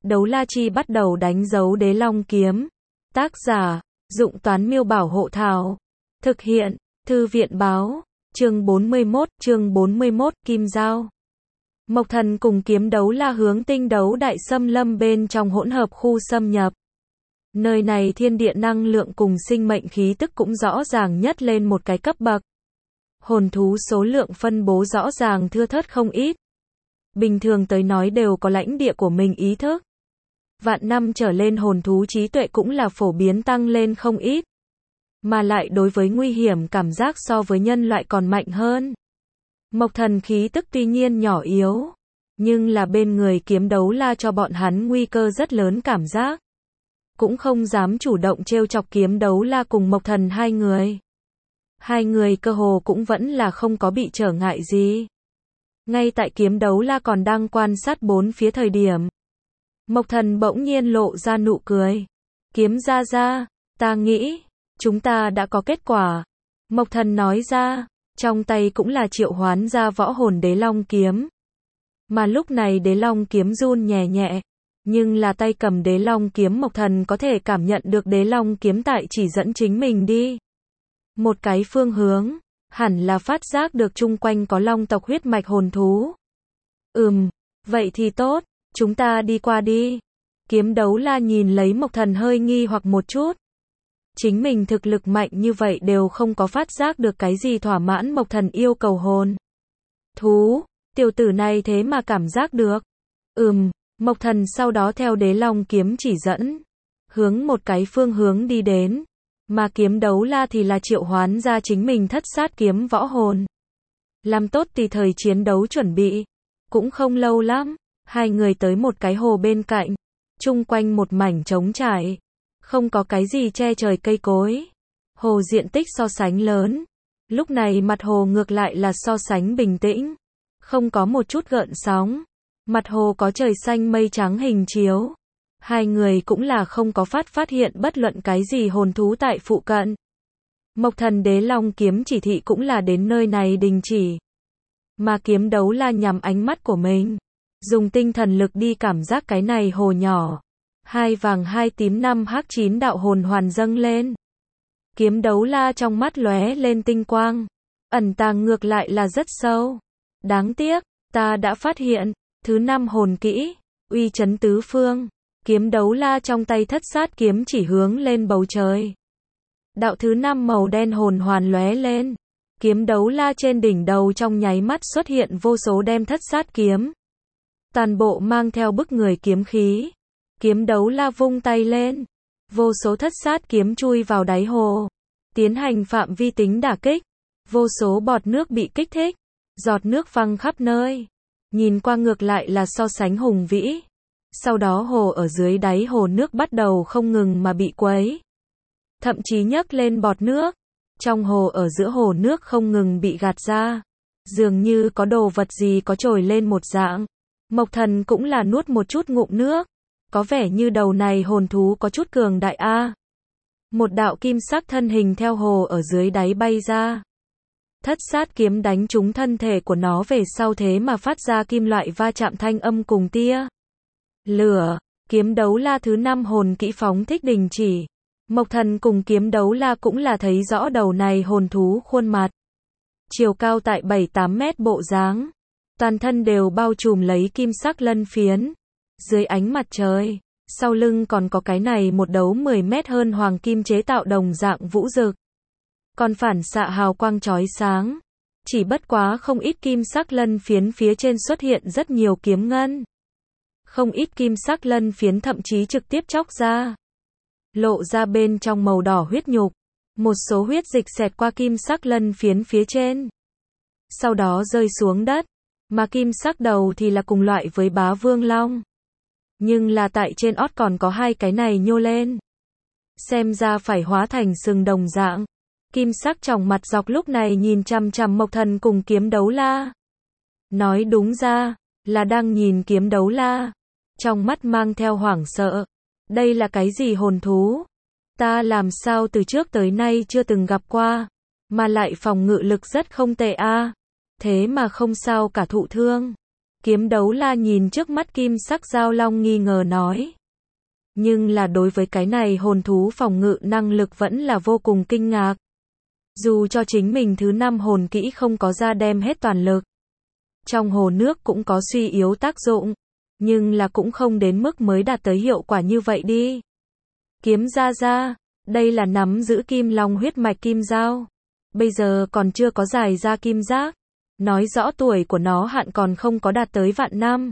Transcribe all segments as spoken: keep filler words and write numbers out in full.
Đấu la chi bắt đầu đánh dấu đế long kiếm. Tác giả, Dụng Toán Miêu Bảo Hộ Thảo. Thực hiện, Thư viện Báo. Chương bốn mươi mốt, chương bốn mươi mốt, Kim Giao. Mộc Thần cùng kiếm đấu la hướng tinh đấu đại xâm lâm bên trong hỗn hợp khu xâm nhập. Nơi này thiên địa năng lượng cùng sinh mệnh khí tức cũng rõ ràng nhất lên một cái cấp bậc. Hồn thú số lượng phân bố rõ ràng thưa thớt không ít. Bình thường tới nói đều có lãnh địa của mình ý thức. Vạn năm trở lên hồn thú trí tuệ cũng là phổ biến tăng lên không ít. Mà lại đối với nguy hiểm cảm giác so với nhân loại còn mạnh hơn. Mộc Thần khí tức tuy nhiên nhỏ yếu, nhưng là bên người kiếm đấu la cho bọn hắn nguy cơ rất lớn cảm giác. Cũng không dám chủ động trêu chọc kiếm đấu la cùng Mộc Thần hai người. Hai người cơ hồ cũng vẫn là không có bị trở ngại gì. Ngay tại kiếm đấu la còn đang quan sát bốn phía thời điểm, Mộc Thần bỗng nhiên lộ ra nụ cười. Kiếm gia gia, ta nghĩ, chúng ta đã có kết quả. Mộc Thần nói ra, trong tay cũng là triệu hoán ra võ hồn đế long kiếm. Mà lúc này đế long kiếm run nhẹ nhẹ, nhưng là tay cầm đế long kiếm Mộc Thần có thể cảm nhận được đế long kiếm tại chỉ dẫn chính mình đi. Một cái phương hướng, hẳn là phát giác được chung quanh có long tộc huyết mạch hồn thú. Ừm, vậy thì tốt, chúng ta đi qua đi. Kiếm đấu la nhìn lấy Mộc Thần hơi nghi hoặc một chút. Chính mình thực lực mạnh như vậy đều không có phát giác được cái gì thỏa mãn Mộc Thần yêu cầu hồn thú, tiểu tử này thế mà cảm giác được. Ừm, Mộc Thần sau đó theo đế long kiếm chỉ dẫn, hướng một cái phương hướng đi đến, mà kiếm đấu la thì là triệu hoán ra chính mình thất sát kiếm võ hồn. Làm tốt thì thời chiến đấu chuẩn bị, cũng không lâu lắm, hai người tới một cái hồ bên cạnh, chung quanh một mảnh trống trải. Không có cái gì che trời cây cối. Hồ diện tích so sánh lớn. Lúc này mặt hồ ngược lại là so sánh bình tĩnh. Không có một chút gợn sóng. Mặt hồ có trời xanh mây trắng hình chiếu. Hai người cũng là không có phát phát hiện bất luận cái gì hồn thú tại phụ cận. Mộc Thần đế long kiếm chỉ thị cũng là đến nơi này đình chỉ. Mà kiếm đấu la nhắm ánh mắt của mình. Dùng tinh thần lực đi cảm giác cái này hồ nhỏ. Hai vàng hai tím năm hắc chín đạo hồn hoàn dâng lên. Kiếm đấu la trong mắt lóe lên tinh quang. Ẩn tàng ngược lại là rất sâu. Đáng tiếc, ta đã phát hiện, thứ năm hồn kỹ, uy chấn tứ phương. Kiếm đấu la trong tay thất sát kiếm chỉ hướng lên bầu trời. Đạo thứ năm màu đen hồn hoàn lóe lên. Kiếm đấu la trên đỉnh đầu trong nháy mắt xuất hiện vô số đem thất sát kiếm. Toàn bộ mang theo bức người kiếm khí. Kiếm đấu la vung tay lên, vô số thất sát kiếm chui vào đáy hồ, tiến hành phạm vi tính đả kích, vô số bọt nước bị kích thích, giọt nước văng khắp nơi, nhìn qua ngược lại là so sánh hùng vĩ. Sau đó hồ ở dưới đáy hồ nước bắt đầu không ngừng mà bị quấy, thậm chí nhấc lên bọt nước, trong hồ ở giữa hồ nước không ngừng bị gạt ra, dường như có đồ vật gì có trồi lên một dạng. Mộc Thần cũng là nuốt một chút ngụm nước. Có vẻ như đầu này hồn thú có chút cường đại a. Một đạo kim sắc thân hình theo hồ ở dưới đáy bay ra. Thất sát kiếm đánh trúng thân thể của nó về sau thế mà phát ra kim loại va chạm thanh âm cùng tia lửa. Kiếm đấu la thứ năm hồn kỹ phóng thích đình chỉ. Mộc Thần cùng kiếm đấu la cũng là thấy rõ đầu này hồn thú khuôn mặt. Chiều cao tại bảy tám mét bộ dáng. Toàn thân đều bao trùm lấy kim sắc lân phiến. Dưới ánh mặt trời, sau lưng còn có cái này một đấu mười mét hơn hoàng kim chế tạo đồng dạng vũ rực. Còn phản xạ hào quang chói sáng. Chỉ bất quá không ít kim sắc lân phiến phía trên xuất hiện rất nhiều kiếm ngân. Không ít kim sắc lân phiến thậm chí trực tiếp chóc ra. Lộ ra bên trong màu đỏ huyết nhục. Một số huyết dịch xẹt qua kim sắc lân phiến phía trên. Sau đó rơi xuống đất. Mà kim sắc đầu thì là cùng loại với bá vương long. Nhưng là tại trên ót còn có hai cái này nhô lên. Xem ra phải hóa thành sừng đồng dạng. Kim sắc tròng mặt dọc lúc này nhìn chằm chằm Mộc Thần cùng kiếm đấu la. Nói đúng ra, là đang nhìn kiếm đấu la. Trong mắt mang theo hoảng sợ. Đây là cái gì hồn thú? Ta làm sao từ trước tới nay chưa từng gặp qua. Mà lại phòng ngự lực rất không tệ a. Thế mà không sao cả thụ thương. Kiếm đấu la nhìn trước mắt kim sắc giao long nghi ngờ nói. Nhưng là đối với cái này hồn thú phòng ngự năng lực vẫn là vô cùng kinh ngạc. Dù cho chính mình thứ năm hồn kỹ không có ra đem hết toàn lực. Trong hồ nước cũng có suy yếu tác dụng. Nhưng là cũng không đến mức mới đạt tới hiệu quả như vậy đi. Kiếm ra ra, đây là nắm giữ kim long huyết mạch kim dao. Bây giờ còn chưa có dài ra kim giác. Nói rõ tuổi của nó hạn còn không có đạt tới vạn năm.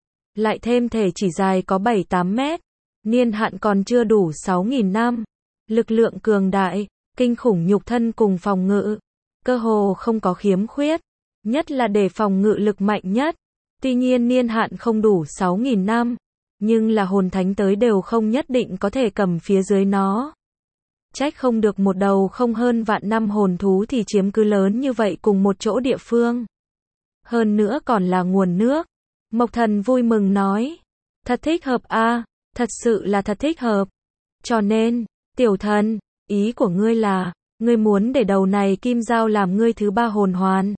Lại thêm thể chỉ dài có bảy tám mét. Niên hạn còn chưa đủ sáu nghìn năm. Lực lượng cường đại, kinh khủng nhục thân cùng phòng ngự. Cơ hồ không có khiếm khuyết. Nhất là để phòng ngự lực mạnh nhất. Tuy nhiên niên hạn không đủ sáu nghìn năm. Nhưng là hồn thánh tới đều không nhất định có thể cầm phía dưới nó. Trách không được một đầu không hơn vạn năm hồn thú thì chiếm cứ lớn như vậy cùng một chỗ địa phương. Hơn nữa còn là nguồn nước. Mộc Thần vui mừng nói. Thật thích hợp a, thật sự là thật thích hợp. Cho nên, tiểu thần, ý của ngươi là, ngươi muốn để đầu này kim dao làm ngươi thứ ba hồn hoàn.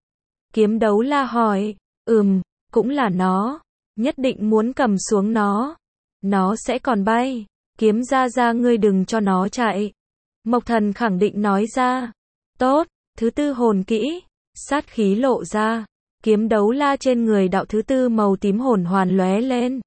Kiếm đấu la hỏi, ừm, cũng là nó, nhất định muốn cầm xuống nó. Nó sẽ còn bay. Kiếm ra ra ngươi đừng cho nó chạy. Mộc Thần khẳng định nói ra. Tốt, thứ tư hồn kỹ. Sát khí lộ ra. Kiếm đấu la trên người đạo thứ tư màu tím hồn hoàn lóe lên.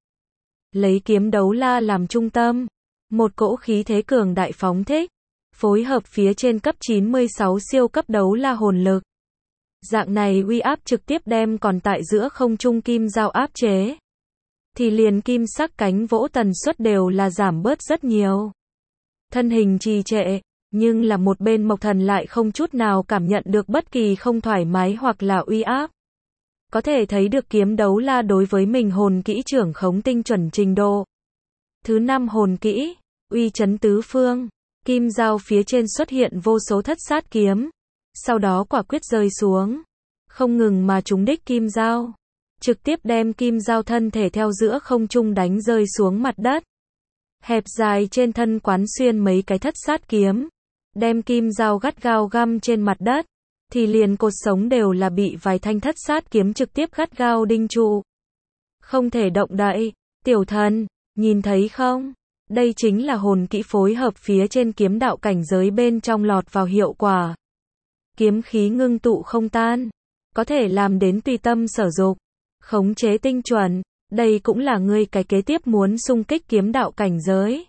Lấy kiếm đấu la làm trung tâm. Một cỗ khí thế cường đại phóng thích. Phối hợp phía trên cấp chín mươi sáu siêu cấp đấu la hồn lực. Dạng này uy áp trực tiếp đem còn tại giữa không trung kim dao áp chế. Thì liền kim sắc cánh vỗ tần suất đều là giảm bớt rất nhiều. Thân hình trì trệ, nhưng là một bên Mộc Thần lại không chút nào cảm nhận được bất kỳ không thoải mái hoặc là uy áp. Có thể thấy được kiếm đấu la đối với mình hồn kỹ trưởng khống tinh chuẩn trình độ. Thứ năm hồn kỹ, uy chấn tứ phương, kim dao phía trên xuất hiện vô số thất sát kiếm. Sau đó quả quyết rơi xuống, không ngừng mà trúng đích kim dao. Trực tiếp đem kim dao thân thể theo giữa không trung đánh rơi xuống mặt đất. Hẹp dài trên thân quán xuyên mấy cái thất sát kiếm. Đem kim dao gắt gao găm trên mặt đất. Thì liền cột sống đều là bị vài thanh thất sát kiếm trực tiếp gắt gao đinh trụ. Không thể động đậy. Tiểu thần, nhìn thấy không? Đây chính là hồn kỹ phối hợp phía trên kiếm đạo cảnh giới bên trong lọt vào hiệu quả. Kiếm khí ngưng tụ không tan. Có thể làm đến tùy tâm sở dục. Khống chế tinh chuẩn, đây cũng là ngươi cái kế tiếp muốn xung kích kiếm đạo cảnh giới.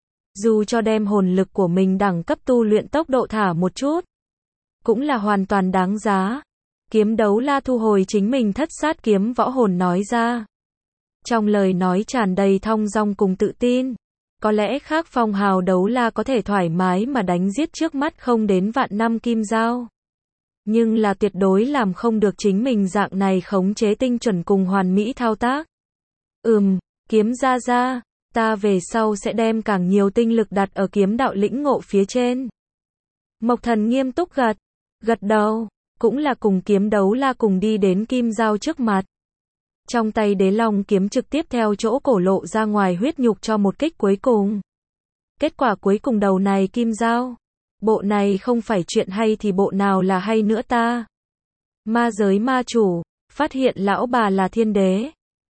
Dù cho đem hồn lực của mình đẳng cấp tu luyện tốc độ thả một chút, cũng là hoàn toàn đáng giá. Kiếm đấu la thu hồi chính mình thất sát kiếm võ hồn nói ra. Trong lời nói tràn đầy thong dong cùng tự tin. Có lẽ khác phong hào đấu la có thể thoải mái mà đánh giết trước mắt không đến vạn năm kim dao. Nhưng là tuyệt đối làm không được chính mình dạng này khống chế tinh chuẩn cùng hoàn mỹ thao tác. Ừm, kiếm ra ra, ta về sau sẽ đem càng nhiều tinh lực đặt ở kiếm đạo lĩnh ngộ phía trên. Mộc Thần nghiêm túc gật, gật đầu, cũng là cùng kiếm đấu la cùng đi đến kim dao trước mặt. Trong tay đế long kiếm trực tiếp theo chỗ cổ lộ ra ngoài huyết nhục cho một kích cuối cùng. Kết quả cuối cùng đầu này kim dao. Bộ này không phải chuyện hay thì bộ nào là hay nữa ta. Ma giới ma chủ, phát hiện lão bà là thiên đế.